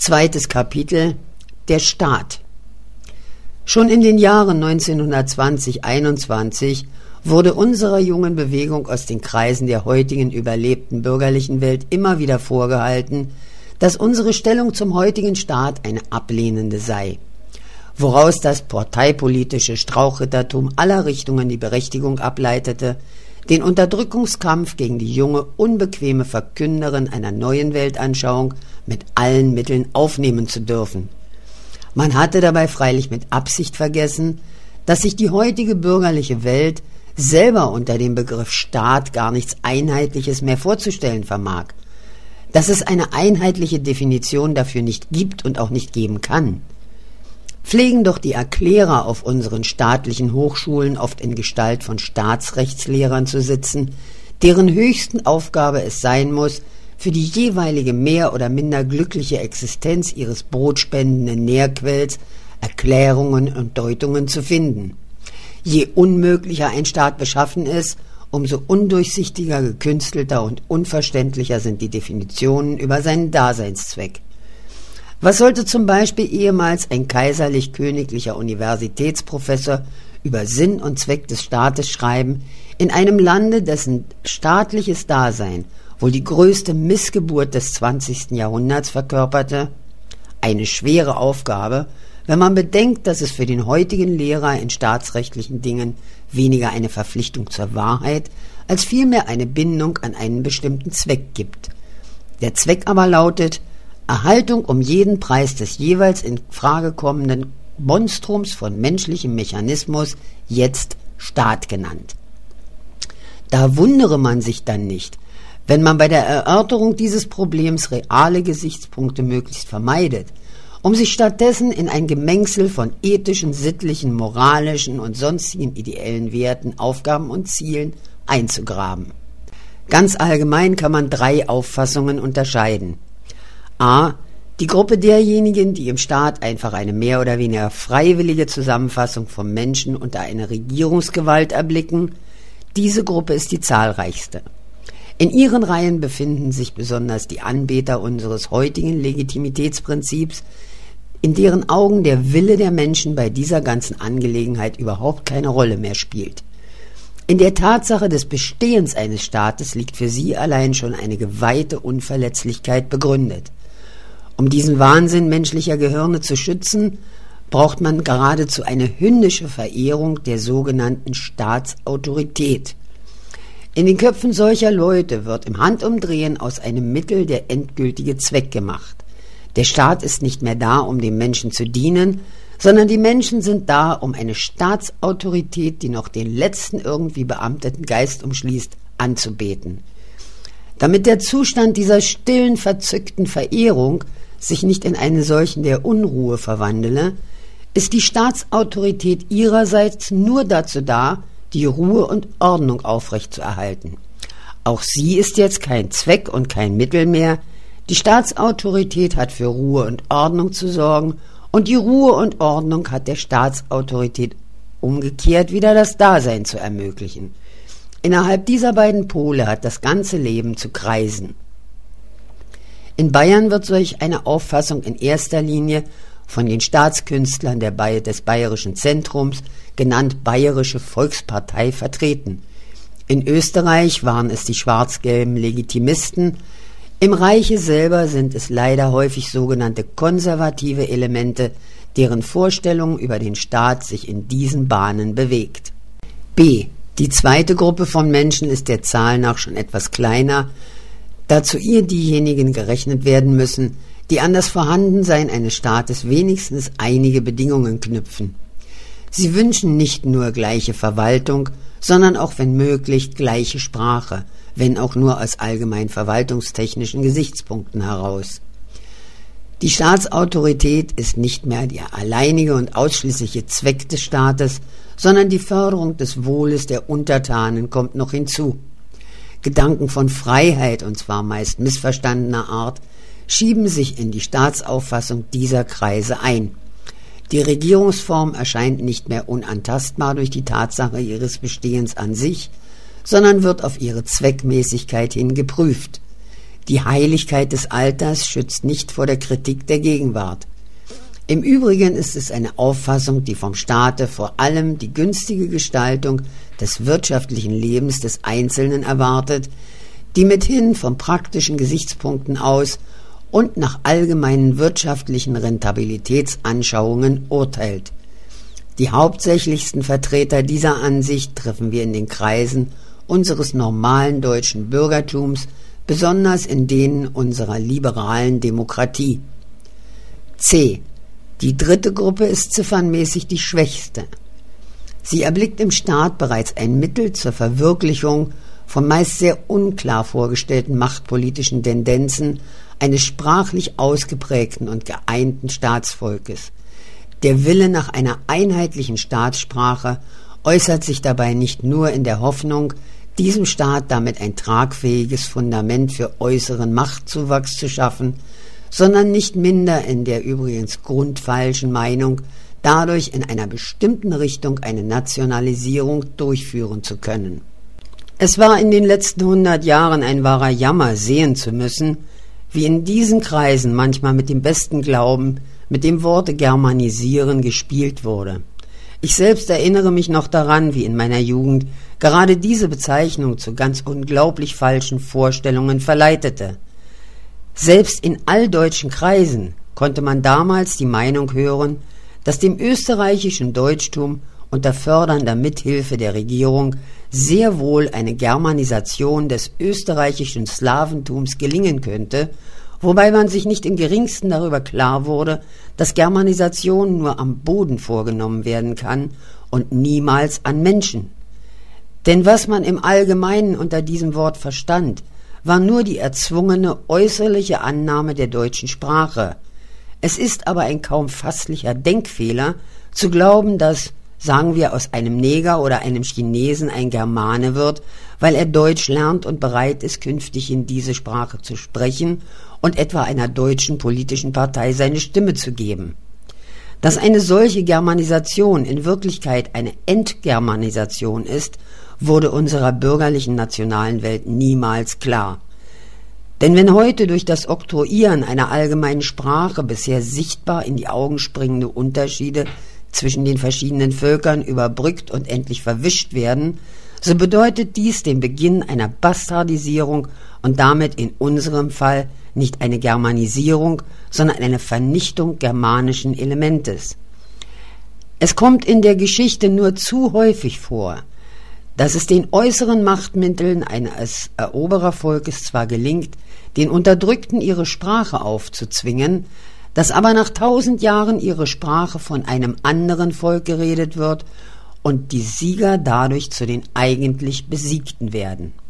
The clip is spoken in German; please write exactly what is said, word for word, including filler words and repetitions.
Zweites Kapitel: Der Staat. Schon in den Jahren neunzehnhundertzwanzig einundzwanzig wurde unserer jungen Bewegung aus den Kreisen der heutigen überlebten bürgerlichen Welt immer wieder vorgehalten, dass unsere Stellung zum heutigen Staat eine ablehnende sei, woraus das parteipolitische Strauchrittertum aller Richtungen die Berechtigung ableitete, den Unterdrückungskampf gegen die junge, unbequeme Verkünderin einer neuen Weltanschauung mit allen Mitteln aufnehmen zu dürfen. Man hatte dabei freilich mit Absicht vergessen, dass sich die heutige bürgerliche Welt selber unter dem Begriff Staat gar nichts Einheitliches mehr vorzustellen vermag, dass es eine einheitliche Definition dafür nicht gibt und auch nicht geben kann. Pflegen doch die Erklärer auf unseren staatlichen Hochschulen oft in Gestalt von Staatsrechtslehrern zu sitzen, deren höchsten Aufgabe es sein muss, für die jeweilige mehr oder minder glückliche Existenz ihres brotspendenden Nährquells Erklärungen und Deutungen zu finden. Je unmöglicher ein Staat beschaffen ist, umso undurchsichtiger, gekünstelter und unverständlicher sind die Definitionen über seinen Daseinszweck. Was sollte zum Beispiel ehemals ein kaiserlich-königlicher Universitätsprofessor über Sinn und Zweck des Staates schreiben, in einem Lande, dessen staatliches Dasein wohl die größte Missgeburt des zwanzigsten Jahrhunderts verkörperte? Eine schwere Aufgabe, wenn man bedenkt, dass es für den heutigen Lehrer in staatsrechtlichen Dingen weniger eine Verpflichtung zur Wahrheit, als vielmehr eine Bindung an einen bestimmten Zweck gibt. Der Zweck aber lautet: Erhaltung um jeden Preis des jeweils in Frage kommenden Monstrums von menschlichem Mechanismus, jetzt Staat genannt. Da wundere man sich dann nicht, wenn man bei der Erörterung dieses Problems reale Gesichtspunkte möglichst vermeidet, um sich stattdessen in ein Gemengsel von ethischen, sittlichen, moralischen und sonstigen ideellen Werten, Aufgaben und Zielen einzugraben. Ganz allgemein kann man drei Auffassungen unterscheiden. A. Die Gruppe derjenigen, die im Staat einfach eine mehr oder weniger freiwillige Zusammenfassung von Menschen unter einer Regierungsgewalt erblicken. Diese Gruppe ist die zahlreichste. In ihren Reihen befinden sich besonders die Anbeter unseres heutigen Legitimitätsprinzips, in deren Augen der Wille der Menschen bei dieser ganzen Angelegenheit überhaupt keine Rolle mehr spielt. In der Tatsache des Bestehens eines Staates liegt für sie allein schon eine geweihte Unverletzlichkeit begründet. Um diesen Wahnsinn menschlicher Gehirne zu schützen, braucht man geradezu eine hündische Verehrung der sogenannten Staatsautorität. In den Köpfen solcher Leute wird im Handumdrehen aus einem Mittel der endgültige Zweck gemacht. Der Staat ist nicht mehr da, um den Menschen zu dienen, sondern die Menschen sind da, um eine Staatsautorität, die noch den letzten irgendwie beamteten Geist umschließt, anzubeten. Damit der Zustand dieser stillen, verzückten Verehrung sich nicht in eine solchen der Unruhe verwandele, ist die Staatsautorität ihrerseits nur dazu da, die Ruhe und Ordnung aufrechtzuerhalten. Auch sie ist jetzt kein Zweck und kein Mittel mehr. Die Staatsautorität hat für Ruhe und Ordnung zu sorgen, und die Ruhe und Ordnung hat der Staatsautorität umgekehrt wieder das Dasein zu ermöglichen. Innerhalb dieser beiden Pole hat das ganze Leben zu kreisen. In Bayern wird solch eine Auffassung in erster Linie von den Staatskünstlern der Bay- des Bayerischen Zentrums, genannt Bayerische Volkspartei, vertreten. In Österreich waren es die schwarz-gelben Legitimisten. Im Reiche selber sind es leider häufig sogenannte konservative Elemente, deren Vorstellung über den Staat sich in diesen Bahnen bewegt. B. Die zweite Gruppe von Menschen ist der Zahl nach schon etwas kleiner, da zu ihr diejenigen gerechnet werden müssen, die an das Vorhandensein eines Staates wenigstens einige Bedingungen knüpfen. Sie wünschen nicht nur gleiche Verwaltung, sondern auch, wenn möglich, gleiche Sprache, wenn auch nur aus allgemein verwaltungstechnischen Gesichtspunkten heraus. Die Staatsautorität ist nicht mehr der alleinige und ausschließliche Zweck des Staates, sondern die Förderung des Wohles der Untertanen kommt noch hinzu. Gedanken von Freiheit, und zwar meist missverstandener Art, schieben sich in die Staatsauffassung dieser Kreise ein. Die Regierungsform erscheint nicht mehr unantastbar durch die Tatsache ihres Bestehens an sich, sondern wird auf ihre Zweckmäßigkeit hin geprüft. Die Heiligkeit des Alters schützt nicht vor der Kritik der Gegenwart. Im Übrigen ist es eine Auffassung, die vom Staate vor allem die günstige Gestaltung des wirtschaftlichen Lebens des Einzelnen erwartet, die mithin von praktischen Gesichtspunkten aus und nach allgemeinen wirtschaftlichen Rentabilitätsanschauungen urteilt. Die hauptsächlichsten Vertreter dieser Ansicht treffen wir in den Kreisen unseres normalen deutschen Bürgertums, besonders in denen unserer liberalen Demokratie. C. Die dritte Gruppe ist ziffernmäßig die schwächste. Sie erblickt im Staat bereits ein Mittel zur Verwirklichung von meist sehr unklar vorgestellten machtpolitischen Tendenzen eines sprachlich ausgeprägten und geeinten Staatsvolkes. Der Wille nach einer einheitlichen Staatssprache äußert sich dabei nicht nur in der Hoffnung, diesem Staat damit ein tragfähiges Fundament für äußeren Machtzuwachs zu schaffen, sondern nicht minder in der übrigens grundfalschen Meinung, dadurch in einer bestimmten Richtung eine Nationalisierung durchführen zu können. Es war in den letzten hundert Jahren ein wahrer Jammer, sehen zu müssen, wie in diesen Kreisen manchmal mit dem besten Glauben mit dem Worte germanisieren gespielt wurde. Ich selbst erinnere mich noch daran, wie in meiner Jugend gerade diese Bezeichnung zu ganz unglaublich falschen Vorstellungen verleitete. Selbst in alldeutschen Kreisen konnte man damals die Meinung hören, dass dem österreichischen Deutschtum unter fördernder Mithilfe der Regierung sehr wohl eine Germanisation des österreichischen Slawentums gelingen könnte, wobei man sich nicht im geringsten darüber klar wurde, dass Germanisation nur am Boden vorgenommen werden kann und niemals an Menschen. Denn was man im Allgemeinen unter diesem Wort verstand, war nur die erzwungene äußerliche Annahme der deutschen Sprache. Es ist aber ein kaum fasslicher Denkfehler, zu glauben, dass, sagen wir, aus einem Neger oder einem Chinesen ein Germane wird, weil er Deutsch lernt und bereit ist, künftig in diese Sprache zu sprechen und etwa einer deutschen politischen Partei seine Stimme zu geben. Dass eine solche Germanisation in Wirklichkeit eine Entgermanisation ist, wurde unserer bürgerlichen nationalen Welt niemals klar. Denn wenn heute durch das Oktroyieren einer allgemeinen Sprache bisher sichtbar in die Augen springende Unterschiede zwischen den verschiedenen Völkern überbrückt und endlich verwischt werden, so bedeutet dies den Beginn einer Bastardisierung und damit in unserem Fall nicht eine Germanisierung, sondern eine Vernichtung germanischen Elementes. Es kommt in der Geschichte nur zu häufig vor, dass es den äußeren Machtmitteln eines Eroberervolkes zwar gelingt, den Unterdrückten ihre Sprache aufzuzwingen, dass aber nach tausend Jahren ihre Sprache von einem anderen Volk geredet wird und die Sieger dadurch zu den eigentlich Besiegten werden.